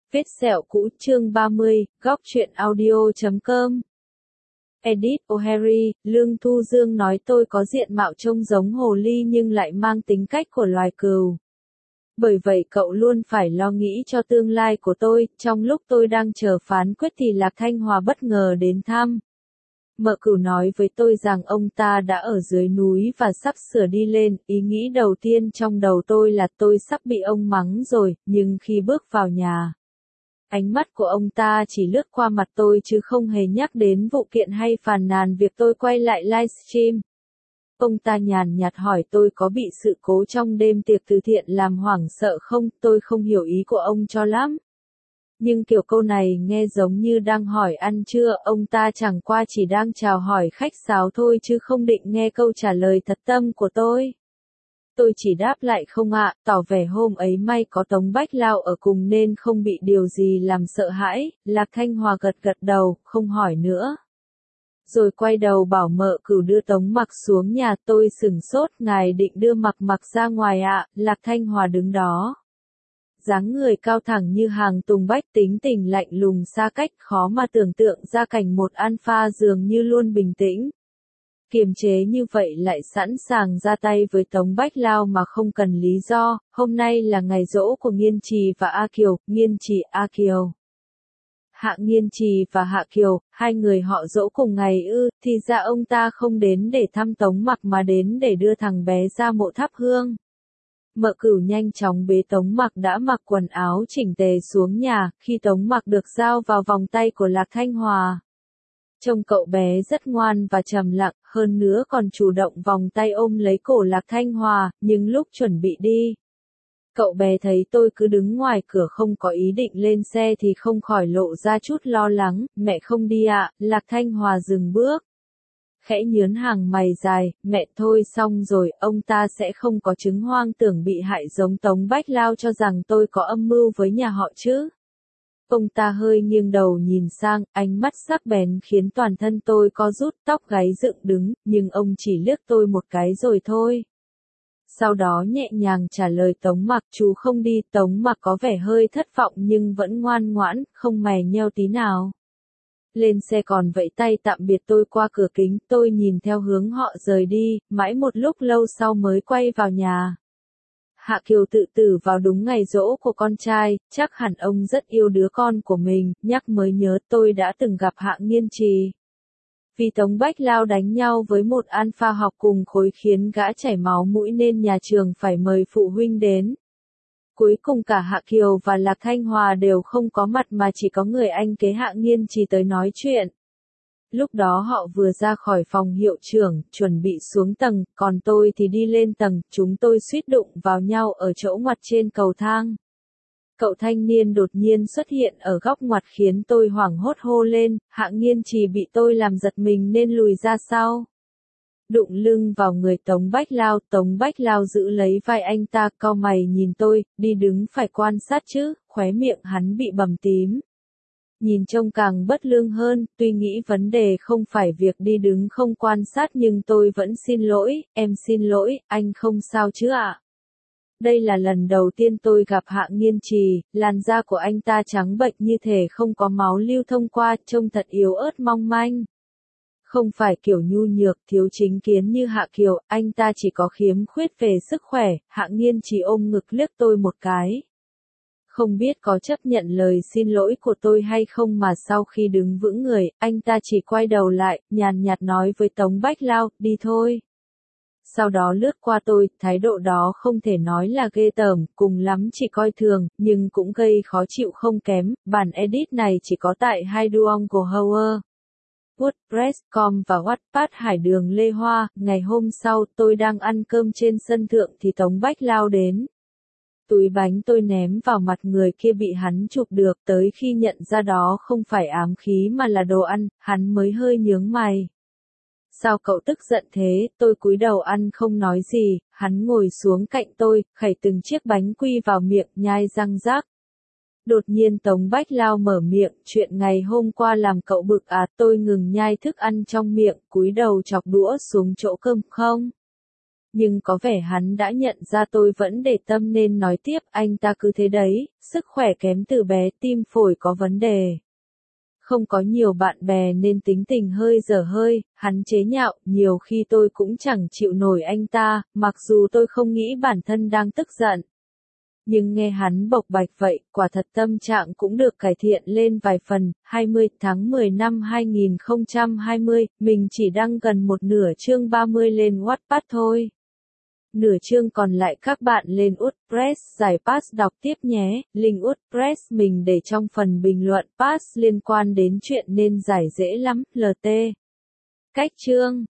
Vết sẹo cũ chương 30, góc truyện audio.com. Edith O'Harry, Lương Thu Dương nói tôi có diện mạo trông giống hồ ly nhưng lại mang tính cách của loài cừu. Bởi vậy cậu luôn phải lo nghĩ cho tương lai của tôi. Trong lúc tôi đang chờ phán quyết thì Lạc Thanh Hòa bất ngờ đến thăm. Mợ cừu nói với tôi rằng ông ta đã ở dưới núi và sắp sửa đi lên. Ý nghĩ đầu tiên trong đầu tôi là tôi sắp bị ông mắng rồi, nhưng khi bước vào nhà, ánh mắt của ông ta chỉ lướt qua mặt tôi chứ không hề nhắc đến vụ kiện hay phàn nàn việc tôi quay lại livestream. Ông ta nhàn nhạt hỏi tôi có bị sự cố trong đêm tiệc từ thiện làm hoảng sợ không. Tôi không hiểu ý của ông cho lắm. Nhưng kiểu câu này nghe giống như đang hỏi ăn trưa. Ông ta chẳng qua chỉ đang chào hỏi khách sáo thôi chứ không định nghe câu trả lời thật tâm của tôi. Tôi chỉ đáp lại không ạ, tỏ vẻ hôm ấy may có Tống Bách Lao ở cùng nên không bị điều gì làm sợ hãi. Lạc Thanh Hòa gật gật đầu, không hỏi nữa. Rồi quay đầu bảo mợ cừu đưa Tống Mặc xuống nhà. Tôi sửng sốt, ngài định đưa Mặc ra ngoài ạ. Lạc Thanh Hòa đứng đó, dáng người cao thẳng như hàng tùng bách, tính tình lạnh lùng xa cách, khó mà tưởng tượng ra cảnh một alpha dường như luôn bình tĩnh, kiềm chế như vậy lại sẵn sàng ra tay với Tống Bách Lao mà không cần lý do. Hôm nay là ngày giỗ của Nghiên Trì và A Kiều. Nghiên Trì, A Kiều. Hạ Nghiên Trì và Hạ Kiều, hai người họ giỗ cùng ngày ư? Thì ra ông ta không đến để thăm Tống Mặc mà đến để đưa thằng bé ra mộ thắp hương. Mợ cừu nhanh chóng bế Tống Mặc đã mặc quần áo chỉnh tề xuống nhà. Khi Tống Mặc được giao vào vòng tay của Lạc Thanh Hòa, trông cậu bé rất ngoan và trầm lặng, hơn nữa còn chủ động vòng tay ôm lấy cổ Lạc Thanh Hòa. Nhưng lúc chuẩn bị đi, cậu bé thấy tôi cứ đứng ngoài cửa không có ý định lên xe thì không khỏi lộ ra chút lo lắng. Mẹ không đi ạ? Lạc Thanh Hòa dừng bước, khẽ nhớn hàng mày dài. Mẹ thôi, xong rồi, ông ta sẽ không có chứng hoang tưởng bị hại giống Tống Bách Lao cho rằng tôi có âm mưu với nhà họ chứ. Ông ta hơi nghiêng đầu nhìn sang, ánh mắt sắc bén khiến toàn thân tôi co rút, tóc gáy dựng đứng, nhưng ông chỉ liếc tôi một cái rồi thôi. Sau đó nhẹ nhàng trả lời Tống Mặc, chú không đi. Tống Mặc có vẻ hơi thất vọng nhưng vẫn ngoan ngoãn, không mè nheo tí nào. Lên xe còn vẫy tay tạm biệt tôi qua cửa kính. Tôi nhìn theo hướng họ rời đi, mãi một lúc lâu sau mới quay vào nhà. Hạ Kiều tự tử vào đúng ngày giỗ của con trai, chắc hẳn ông rất yêu đứa con của mình. Nhắc mới nhớ tôi đã từng gặp Hạ Nghiên Trì. Vì Tống Bách Lao đánh nhau với một alpha học cùng khối khiến gã chảy máu mũi nên nhà trường phải mời phụ huynh đến. Cuối cùng cả Hạ Kiều và Lạc Thanh Hòa đều không có mặt mà chỉ có người anh kế Hạ Nghiên Trì tới nói chuyện. Lúc đó họ vừa ra khỏi phòng hiệu trưởng, chuẩn bị xuống tầng, còn tôi thì đi lên tầng. Chúng tôi suýt đụng vào nhau ở chỗ ngoặt trên cầu thang. Cậu thanh niên đột nhiên xuất hiện ở góc ngoặt khiến tôi hoảng hốt hô lên. Hạ Nghiên Trì bị tôi làm giật mình nên lùi ra sau, đụng lưng vào người Tống Bách Lao. Tống Bách Lao giữ lấy vai anh ta, cau mày nhìn tôi, đi đứng phải quan sát chứ. Khóe miệng hắn bị bầm tím, nhìn trông càng bất lương hơn. Tuy nghĩ vấn đề không phải việc đi đứng không quan sát nhưng tôi vẫn xin lỗi. Em xin lỗi, anh không sao chứ ạ? Đây là lần đầu tiên tôi gặp Hạ Nghiên Trì. Làn da của anh ta trắng bệch như thể không có máu lưu thông qua, trông thật yếu ớt mong manh. Không phải kiểu nhu nhược, thiếu chính kiến như Hạ Kiều, anh ta chỉ có khiếm khuyết về sức khỏe. Hạ Nghiên Trì ôm ngực liếc tôi một cái. Không biết có chấp nhận lời xin lỗi của tôi hay không mà sau khi đứng vững người, anh ta chỉ quay đầu lại, nhàn nhạt nói với Tống Bách Lao, đi thôi. Sau đó lướt qua tôi. Thái độ đó không thể nói là ghê tởm, cùng lắm chỉ coi thường, nhưng cũng gây khó chịu không kém. Bản edit này chỉ có tại Haiduong của Howard, WordPress.com và Wattpad Hải Đường Lê Hoa. Ngày hôm sau, tôi đang ăn cơm trên sân thượng thì Tống Bách Lao đến. Túi bánh tôi ném vào mặt người kia bị hắn chụp được, tới khi nhận ra đó không phải ám khí mà là đồ ăn, hắn mới hơi nhướng mày. Sao cậu tức giận thế? Tôi cúi đầu ăn không nói gì. Hắn ngồi xuống cạnh tôi, khẩy từng chiếc bánh quy vào miệng, nhai răng rác. Đột nhiên Tống Bách Lao mở miệng, chuyện ngày hôm qua làm cậu bực à? Tôi ngừng nhai thức ăn trong miệng, cúi đầu chọc đũa xuống chỗ cơm. Không. Nhưng có vẻ hắn đã nhận ra tôi vẫn để tâm nên nói tiếp, anh ta cứ thế đấy, sức khỏe kém từ bé, tim phổi có vấn đề. Không có nhiều bạn bè nên tính tình hơi dở hơi, hắn chế nhạo, nhiều khi tôi cũng chẳng chịu nổi anh ta, mặc dù tôi không nghĩ bản thân đang tức giận. Nhưng nghe hắn bộc bạch vậy, quả thật tâm trạng cũng được cải thiện lên vài phần. 20 tháng 10 năm 2020, mình chỉ đăng gần một nửa chương 30 lên Wattpad thôi. Nửa chương còn lại các bạn lên WordPress giải pass đọc tiếp nhé. Link WordPress mình để trong phần bình luận. Pass liên quan đến chuyện nên giải dễ lắm. LT. Cách chương